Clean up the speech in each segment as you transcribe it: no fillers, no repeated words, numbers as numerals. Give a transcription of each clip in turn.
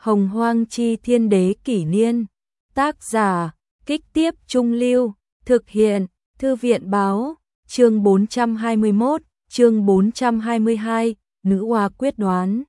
Hồng Hoang Chi Thiên Đế Kỷ Niên. Tác giả, Kích Tiếp Trung Lưu. Thực hiện, Thư viện Báo. Chương 421, chương 422, Nữ Hoa Quyết Đoán.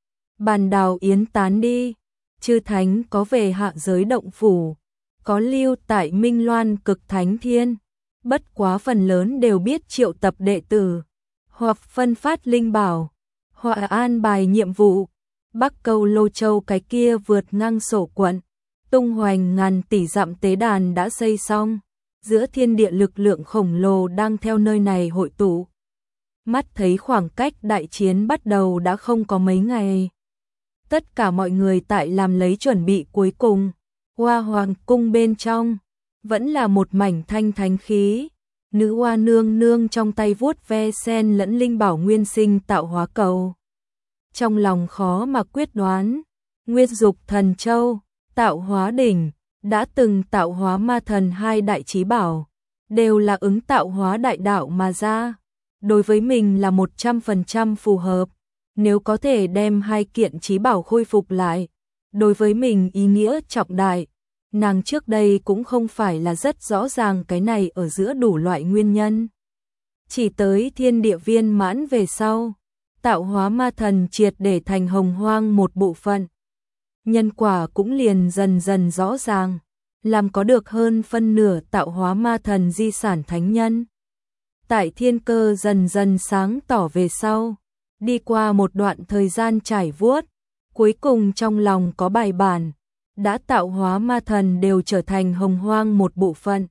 Bàn đào yến tán đi, chư thánh có về hạ giới động phủ, có lưu tại Minh Loan Cực Thánh Thiên. Bất quá phần lớn đều biết triệu tập đệ tử, hoặc phân phát linh bảo, hoặc an bài nhiệm vụ. Bắc Câu Lô Châu cái kia vượt ngang sổ quận, tung hoành ngàn tỷ dặm tế đàn đã xây xong, giữa thiên địa lực lượng khổng lồ đang theo nơi này hội tụ. Mắt thấy khoảng cách đại chiến bắt đầu đã không có mấy ngày. Tất cả mọi người tại làm lấy chuẩn bị cuối cùng. Hoa Hoàng cung bên trong vẫn là một mảnh thanh thánh khí. Nữ hoa nương nương trong tay vuốt ve sen lẫn linh bảo nguyên sinh tạo hóa cầu. Trong lòng khó mà quyết đoán, Nguyên Dục Thần Châu, Tạo Hóa Đỉnh, đã từng tạo hóa ma thần hai đại chí bảo, đều là ứng tạo hóa đại đạo mà ra. Đối với mình là 100% phù hợp, nếu có thể đem hai kiện chí bảo khôi phục lại, đối với mình ý nghĩa trọng đại. Nàng trước đây cũng không phải là rất rõ ràng cái này ở giữa đủ loại nguyên nhân. Chỉ tới thiên địa viên mãn về sau, tạo hóa ma thần triệt để thành hồng hoang một bộ phận. Nhân quả cũng liền dần dần rõ ràng, làm có được hơn phân nửa tạo hóa ma thần di sản thánh nhân. Tại thiên cơ dần dần sáng tỏ về sau, đi qua một đoạn thời gian trải vuốt, cuối cùng trong lòng có bài bản, đã tạo hóa ma thần đều trở thành hồng hoang một bộ phận,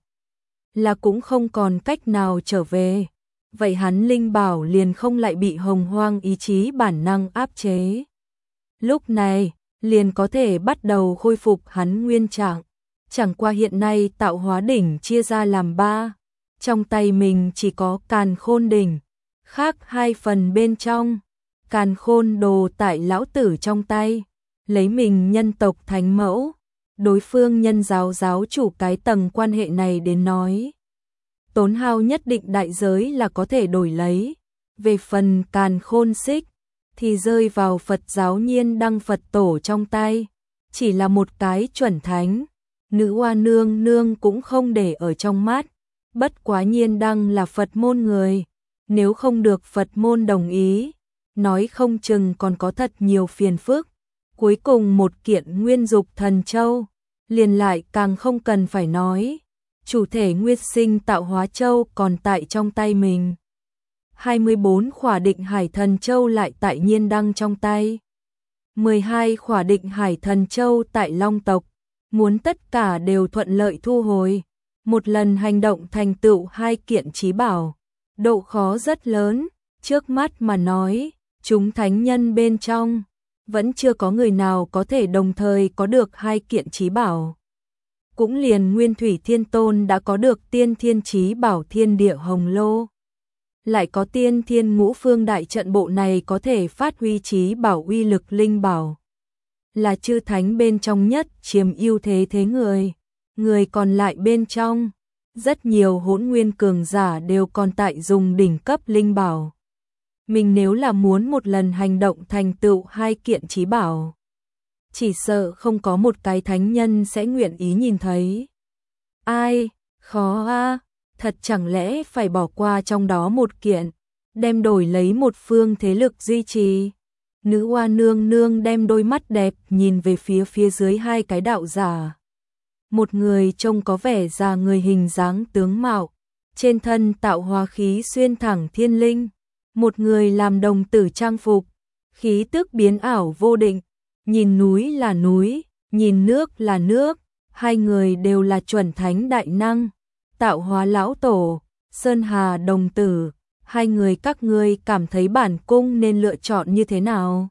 là cũng không còn cách nào trở về. Vậy hắn linh bảo liền không lại bị hồng hoang ý chí bản năng áp chế. Lúc này, liền có thể bắt đầu khôi phục hắn nguyên trạng. Chẳng qua hiện nay tạo hóa đỉnh chia ra làm 3. Trong tay mình chỉ có càn khôn đỉnh. Khác 2 phần bên trong, càn khôn đồ tại lão tử trong tay. Lấy mình nhân tộc thánh mẫu, đối phương nhân giáo giáo chủ cái tầng quan hệ này đến nói. Tốn hao nhất định đại giới là có thể đổi lấy. Về phần càn khôn xích, thì rơi vào Phật giáo Nhiên Đăng Phật tổ trong tay. Chỉ là một cái chuẩn thánh, nữ hoa nương nương cũng không để ở trong mắt. Bất quá Nhiên Đăng là Phật môn người, nếu không được Phật môn đồng ý, nói không chừng còn có thật nhiều phiền phức. Cuối cùng một kiện Nguyên Dục Thần Châu, liền lại càng không cần phải nói. Chủ thể Nguyên Sinh Tạo Hóa Châu còn tại trong tay mình. 24 khỏa Định Hải Thần Châu lại tại Nhiên Đăng trong tay. 12 khỏa Định Hải Thần Châu tại Long tộc, muốn tất cả đều thuận lợi thu hồi. Một lần hành động thành tựu hai kiện chí bảo, độ khó rất lớn, trước mắt mà nói, chúng thánh nhân bên trong, vẫn chưa có người nào có thể đồng thời có được hai kiện chí bảo. Cũng liền Nguyên Thủy Thiên Tôn đã có được tiên thiên chí bảo Thiên Địa Hồng Lô. Lại có tiên thiên ngũ phương đại trận bộ này có thể phát huy chí bảo uy lực linh bảo. Là chư thánh bên trong nhất chiếm ưu thế thế người. Người còn lại bên trong, rất nhiều hỗn nguyên cường giả đều còn tại dùng đỉnh cấp linh bảo. Mình nếu là muốn một lần hành động thành tựu hai kiện chí bảo, chỉ sợ không có một cái thánh nhân sẽ nguyện ý nhìn thấy. Ai, khó a, thật chẳng lẽ phải bỏ qua trong đó một kiện, đem đổi lấy một phương thế lực duy trì. Nữ hoa nương nương đem đôi mắt đẹp nhìn về phía dưới hai cái đạo giả. Một người trông có vẻ già người hình dáng tướng mạo, trên thân tạo hóa khí xuyên thẳng thiên linh. Một người làm đồng tử trang phục, khí tức biến ảo vô định, nhìn núi là núi, nhìn nước là nước. Hai người đều là chuẩn thánh đại năng, tạo hóa lão tổ, Sơn Hà đồng tử. Hai người các ngươi cảm thấy bản cung nên lựa chọn như thế nào?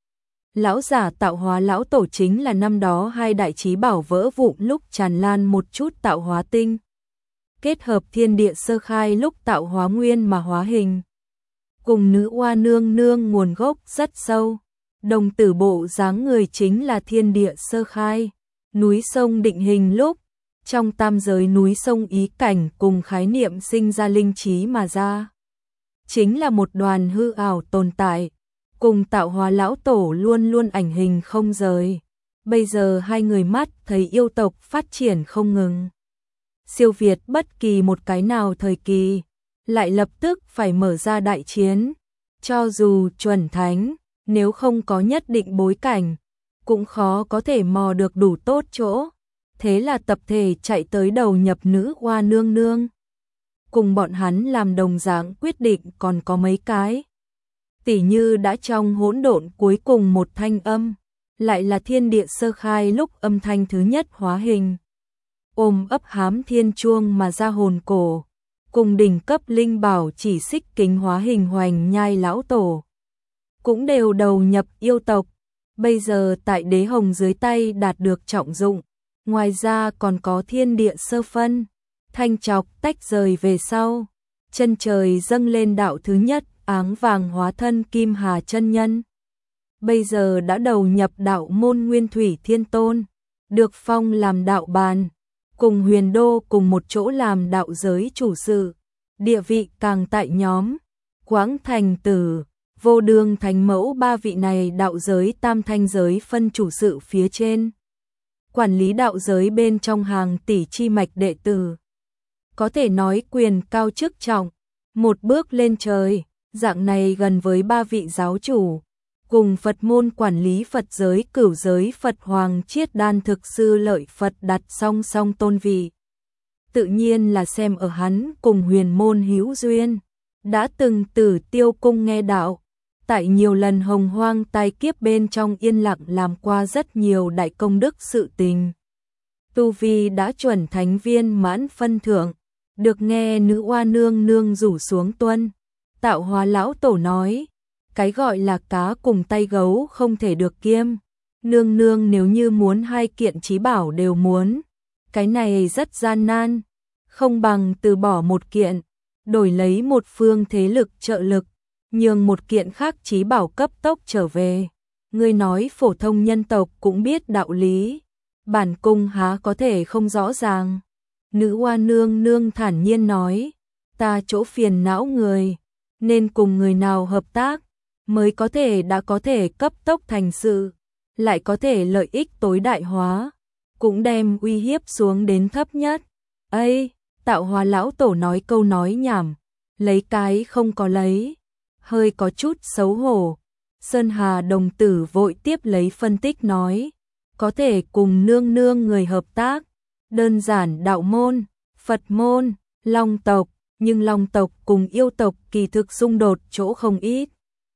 Lão giả tạo hóa lão tổ chính là năm đó hai đại chí bảo vỡ vụn lúc tràn lan một chút tạo hóa tinh. Kết hợp thiên địa sơ khai lúc tạo hóa nguyên mà hóa hình. Cùng nữ hoa nương nương nguồn gốc rất sâu. Đồng tử bộ dáng người chính là thiên địa sơ khai. Núi sông định hình lúc, trong tam giới núi sông ý cảnh cùng khái niệm sinh ra linh trí mà ra. Chính là một đoàn hư ảo tồn tại, cùng tạo hóa lão tổ luôn luôn ảnh hình không rời. Bây giờ hai người mắt thấy yêu tộc phát triển không ngừng, siêu việt bất kỳ một cái nào thời kỳ, lại lập tức phải mở ra đại chiến. Cho dù chuẩn thánh, nếu không có nhất định bối cảnh, cũng khó có thể mò được đủ tốt chỗ. Thế là tập thể chạy tới đầu nhập nữ hoa nương nương. Cùng bọn hắn làm đồng dạng quyết định còn có mấy cái. Tỉ như đã trong hỗn độn cuối cùng một thanh âm, lại là thiên địa sơ khai lúc âm thanh thứ nhất hóa hình. Ôm ấp hám thiên chuông mà ra hồn cổ, cùng đỉnh cấp linh bảo chỉ xích kính hóa hình hoành nhai lão tổ. Cũng đều đầu nhập yêu tộc, bây giờ tại đế hồng dưới tay đạt được trọng dụng. Ngoài ra còn có thiên địa sơ phân, thanh chọc tách rời về sau. Chân trời dâng lên đạo thứ nhất, áng vàng hóa thân Kim Hà chân nhân. Bây giờ đã đầu nhập đạo môn Nguyên Thủy Thiên Tôn, được phong làm đạo bàn, cùng Huyền Đô cùng một chỗ làm đạo giới chủ sự, địa vị càng tại nhóm. Quảng Thành Tử, Vô Đường Thánh Mẫu ba vị này đạo giới tam thanh giới phân chủ sự phía trên. Quản lý đạo giới bên trong hàng tỷ chi mạch đệ tử. Có thể nói quyền cao chức trọng, một bước lên trời, dạng này gần với ba vị giáo chủ. Cùng Phật môn quản lý Phật giới cửu giới Phật Hoàng Chiết Đan thực sư lợi Phật đặt song song tôn vị. Tự nhiên là xem ở hắn cùng huyền môn hữu duyên, đã từng Tử Tiêu cung nghe đạo, tại nhiều lần hồng hoang tai kiếp bên trong yên lặng làm qua rất nhiều đại công đức sự tình. Tu vi đã chuẩn thánh viên mãn phân thượng, được nghe nữ oa nương nương rủ xuống tuân. Tạo Hóa lão tổ nói, cái gọi là cá cùng tay gấu không thể được kiêm. Nương nương nếu như muốn hai kiện chí bảo đều muốn, cái này rất gian nan, không bằng từ bỏ một kiện, đổi lấy một phương thế lực trợ lực, nhường một kiện khác chí bảo cấp tốc trở về. Ngươi nói phổ thông nhân tộc cũng biết đạo lý, bản cung há có thể không rõ ràng. Nữ oa nương nương thản nhiên nói, ta chỗ phiền não người, nên cùng người nào hợp tác, mới có thể đã có thể cấp tốc thành sự, lại có thể lợi ích tối đại hóa, cũng đem uy hiếp xuống đến thấp nhất. Ây, Tạo Hóa lão tổ nói câu nói nhảm, lấy cái không có lấy, hơi có chút xấu hổ. Sơn Hà đồng tử vội tiếp lấy phân tích nói, có thể cùng nương nương người hợp tác, đơn giản đạo môn, Phật môn, Long tộc, nhưng Long tộc cùng yêu tộc kỳ thực xung đột chỗ không ít.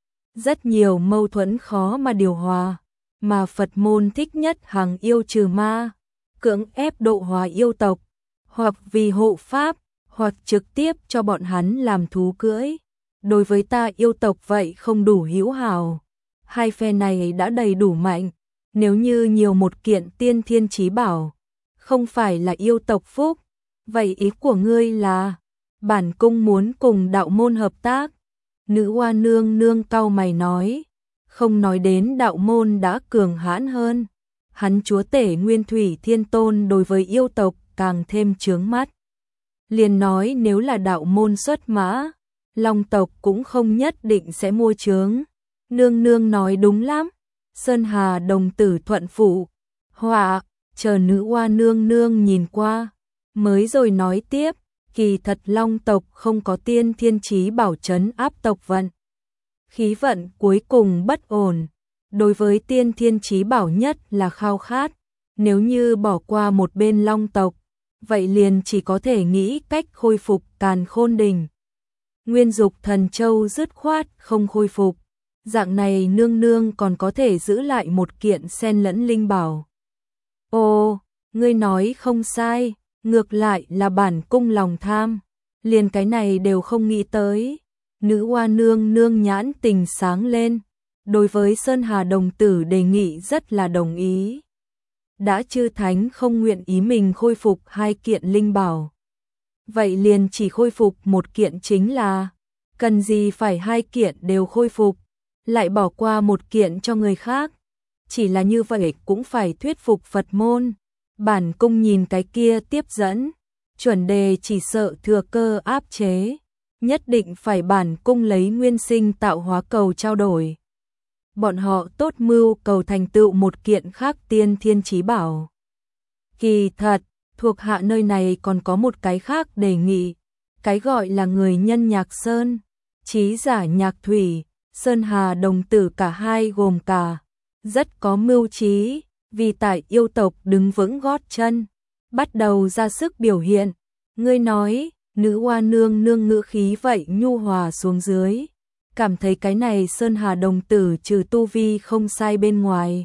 Rất nhiều mâu thuẫn khó mà điều hòa, mà Phật môn thích nhất hàng yêu trừ ma, cưỡng ép độ hóa yêu tộc, hoặc vì hộ pháp, hoặc trực tiếp cho bọn hắn làm thú cưỡi. Đối với ta yêu tộc vậy không đủ hữu hảo. Hai phe này đã đầy đủ mạnh, nếu như nhiều một kiện tiên thiên chí bảo, không phải là yêu tộc phúc. Vậy ý của ngươi là, bản cung muốn cùng đạo môn hợp tác. Nữ oa nương nương cau mày nói, không nói đến đạo môn đã cường hãn hơn. Hắn chúa tể Nguyên Thủy Thiên Tôn đối với yêu tộc càng thêm chướng mắt. Liền nói nếu là đạo môn xuất mã, Long tộc cũng không nhất định sẽ mua chướng. Nương nương nói đúng lắm. Sơn Hà đồng tử thuận phụ. Họa, chờ nữ oa nương nương nhìn qua, mới rồi nói tiếp, kỳ thật Long tộc không có tiên thiên chí bảo trấn áp tộc vận. Khí vận cuối cùng bất ổn, đối với tiên thiên chí bảo nhất là khao khát, nếu như bỏ qua một bên Long tộc, vậy liền chỉ có thể nghĩ cách khôi phục Càn Khôn Đỉnh. Nguyên Dục Thần Châu dứt khoát không khôi phục, dạng này nương nương còn có thể giữ lại một kiện xen lẫn linh bảo. Ồ, ngươi nói không sai, ngược lại là bản cung lòng tham, liền cái này đều không nghĩ tới. Nữ oa nương nương nhãn tình sáng lên, đối với Sơn Hà đồng tử đề nghị rất là đồng ý. Đã chư thánh không nguyện ý mình khôi phục hai kiện linh bảo, vậy liền chỉ khôi phục một kiện chính là, cần gì phải hai kiện đều khôi phục, lại bỏ qua một kiện cho người khác. Chỉ là như vậy cũng phải thuyết phục Phật môn. Bản cung nhìn cái kia tiếp dẫn, chuẩn đề chỉ sợ thừa cơ áp chế, nhất định phải bản cung lấy nguyên sinh tạo hóa cầu trao đổi. bọn họ tốt mưu cầu thành tựu một kiện khác tiên thiên chí bảo. Kỳ thật, thuộc hạ nơi này còn có một cái khác đề nghị, cái gọi là người nhân Nhạc Sơn, chí giả Nhạc Thủy, Sơn Hà đồng tử cả hai gồm cả, rất có mưu trí, vì tại yêu tộc đứng vững gót chân, bắt đầu ra sức biểu hiện. Ngươi nói, nữ oa nương nương ngữ khí vậy nhu hòa xuống dưới, cảm thấy cái này Sơn Hà đồng tử trừ tu vi không sai bên ngoài.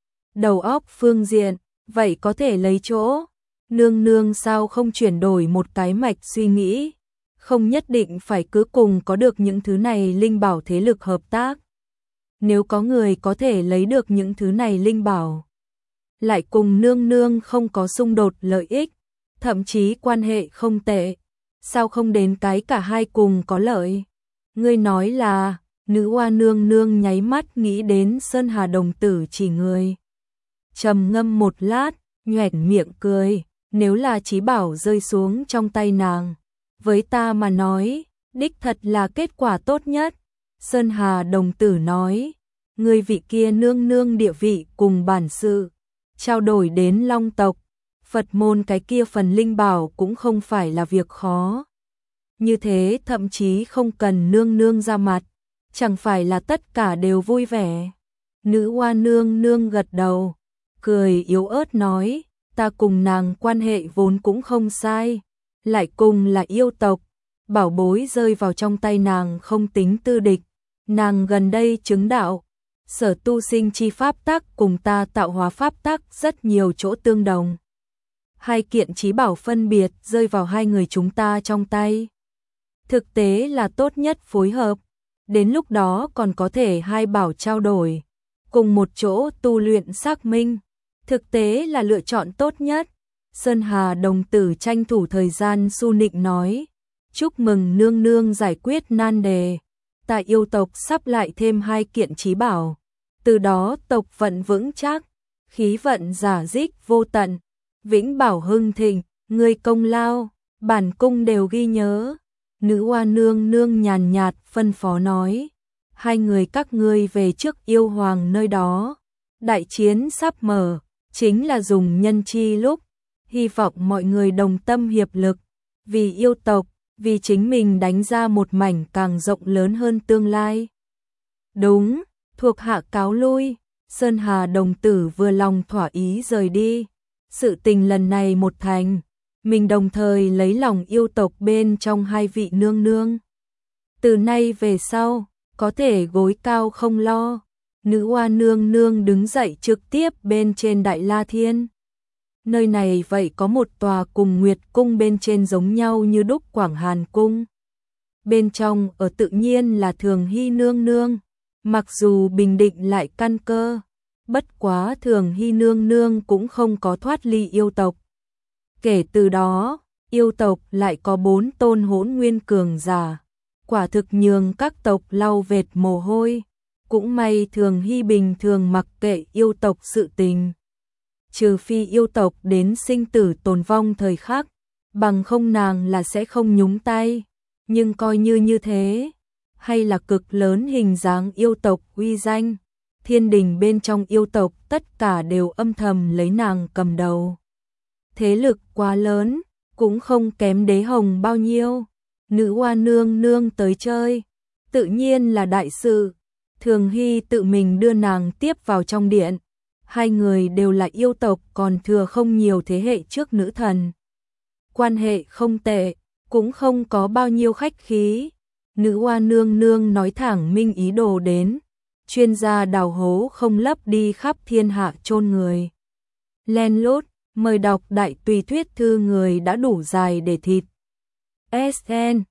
Đầu óc phương diện, vậy có thể lấy chỗ, nương nương sao không chuyển đổi một cái mạch suy nghĩ, không nhất định phải cứ cùng có được những thứ này linh bảo thế lực hợp tác. Nếu có người có thể lấy được những thứ này linh bảo, lại cùng nương nương không có xung đột lợi ích, thậm chí quan hệ không tệ, sao không đến cái cả hai cùng có lợi? Ngươi nói là, nữ oa nương nương nháy mắt nghĩ đến Sơn Hà đồng tử chỉ người. Trầm ngâm một lát, nhoẻn miệng cười, nếu là chí bảo rơi xuống trong tay nàng, với ta mà nói, đích thật là kết quả tốt nhất. Sơn Hà đồng tử nói, người vị kia nương nương địa vị cùng bản sự, trao đổi đến Long tộc, Phật môn cái kia phần linh bảo cũng không phải là việc khó. Như thế thậm chí không cần nương nương ra mặt, chẳng phải là tất cả đều vui vẻ. Nữ oa nương nương gật đầu, cười yếu ớt nói, ta cùng nàng quan hệ vốn cũng không sai, lại cùng là yêu tộc, bảo bối rơi vào trong tay nàng không tính tư địch, nàng gần đây chứng đạo, sở tu sinh chi pháp tắc cùng ta tạo hóa pháp tắc rất nhiều chỗ tương đồng. Hai kiện chí bảo phân biệt rơi vào hai người chúng ta trong tay. Thực tế là tốt nhất phối hợp, đến lúc đó còn có thể hai bảo trao đổi, cùng một chỗ tu luyện xác minh, thực tế là lựa chọn tốt nhất. Sơn Hà đồng tử tranh thủ thời gian su nịnh nói, chúc mừng nương nương giải quyết nan đề, tại yêu tộc sắp lại thêm hai kiện chí bảo, từ đó tộc vận vững chắc, khí vận giả dích vô tận, vĩnh bảo hưng thịnh, người công lao, bản cung đều ghi nhớ. Nữ oa nương nương nhàn nhạt phân phó nói, hai người các ngươi về trước yêu hoàng nơi đó, đại chiến sắp mở, chính là dùng nhân chi lúc, hy vọng mọi người đồng tâm hiệp lực, vì yêu tộc, vì chính mình đánh ra một mảnh càng rộng lớn hơn tương lai. Đúng, thuộc hạ cáo lui. Sơn Hà đồng tử vừa lòng thỏa ý rời đi. Sự tình lần này một thành, mình đồng thời lấy lòng yêu tộc bên trong hai vị nương nương. Từ nay về sau, có thể gối cao không lo. Nữ oa nương nương đứng dậy trực tiếp bên trên Đại La Thiên. Nơi này vậy có một tòa cùng Nguyệt Cung bên trên giống nhau như đúc Quảng Hàn Cung. Bên trong ở tự nhiên là Thường Hy nương nương, mặc dù bình định lại căn cơ, bất quá Thường Hy nương nương cũng không có thoát ly yêu tộc. Kể từ đó, yêu tộc lại có 4 tôn hỗn nguyên cường giả, quả thực nhường các tộc lau vệt mồ hôi. Cũng may Thường Hy bình thường mặc kệ yêu tộc sự tình, trừ phi yêu tộc đến sinh tử tồn vong thời khắc, bằng không nàng là sẽ không nhúng tay. Nhưng coi như thế, hay là cực lớn hình dáng yêu tộc uy danh, thiên đình bên trong yêu tộc tất cả đều âm thầm lấy nàng cầm đầu. Thế lực quá lớn, cũng không kém Đế Hồng bao nhiêu. Nữ oa nương nương tới chơi, tự nhiên là đại sự. Thường Hy tự mình đưa nàng tiếp vào trong điện. Hai người đều là yêu tộc còn thừa không nhiều thế hệ trước nữ thần. Quan hệ không tệ, cũng không có bao nhiêu khách khí. Nữ oa nương nương nói thẳng minh ý đồ đến. Chuyên gia đào hố không lấp đi khắp thiên hạ chôn người. Len lút, mời đọc đại tùy thuyết thư người đã đủ dài để thịt. SN